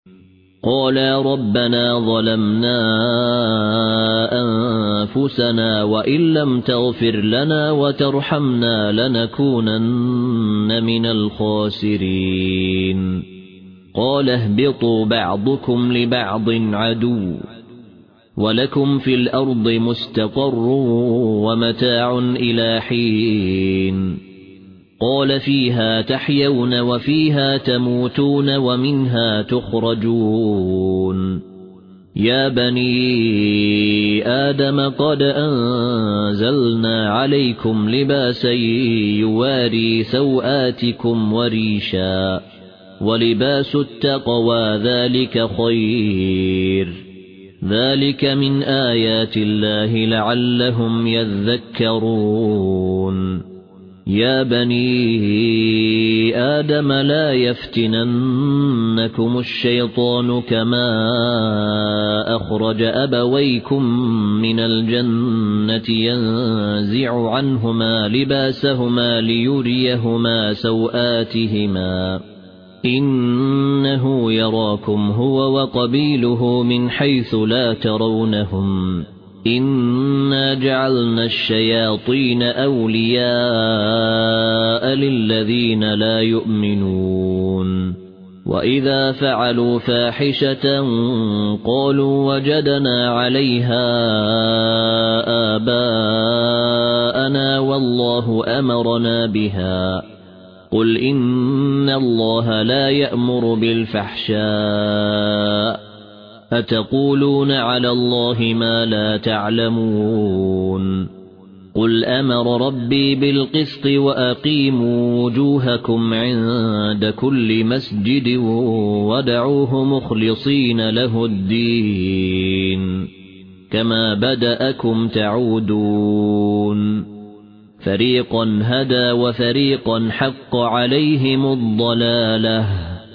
قالا ربنا ظلمنا أنفسنا وإن لم تغفر لنا وترحمنا لنكونن من الخاسرين قال اهبطوا بعضكم لبعض عدو ولكم في الأرض مستقر ومتاع إلى حين قال فيها تحيون وفيها تموتون ومنها تخرجون يا بني آدم قد أنزلنا عليكم لباسا يواري سوآتكم وريشا ولباس التقوى ذلك خير ذلك من آيات الله لعلهم يذكرون يا بني آدم لا يفتننكم الشيطان كما أخرج أبويكم من الجنة ينزع عنهما لباسهما ليريهما سوآتهما إنه يراكم هو وقبيله من حيث لا ترونهم إنا جعلنا الشياطين أولياء للذين لا يؤمنون وإذا فعلوا فاحشة قالوا وجدنا عليها آباءنا والله أمرنا بها قل إن الله لا يأمر بالفحشاء أتقولون على الله ما لا تعلمون قل أمر ربي بالقسط وأقيموا وجوهكم عند كل مسجد وادعوه مخلصين له الدين كما بدأكم تعودون فريقا هدى وفريقا حق عليهم الضلالة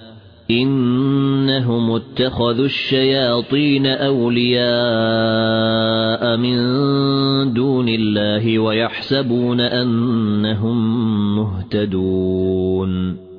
إنهم اتخذوا الشياطين أولياء من دون الله ويحسبون أنهم مهتدون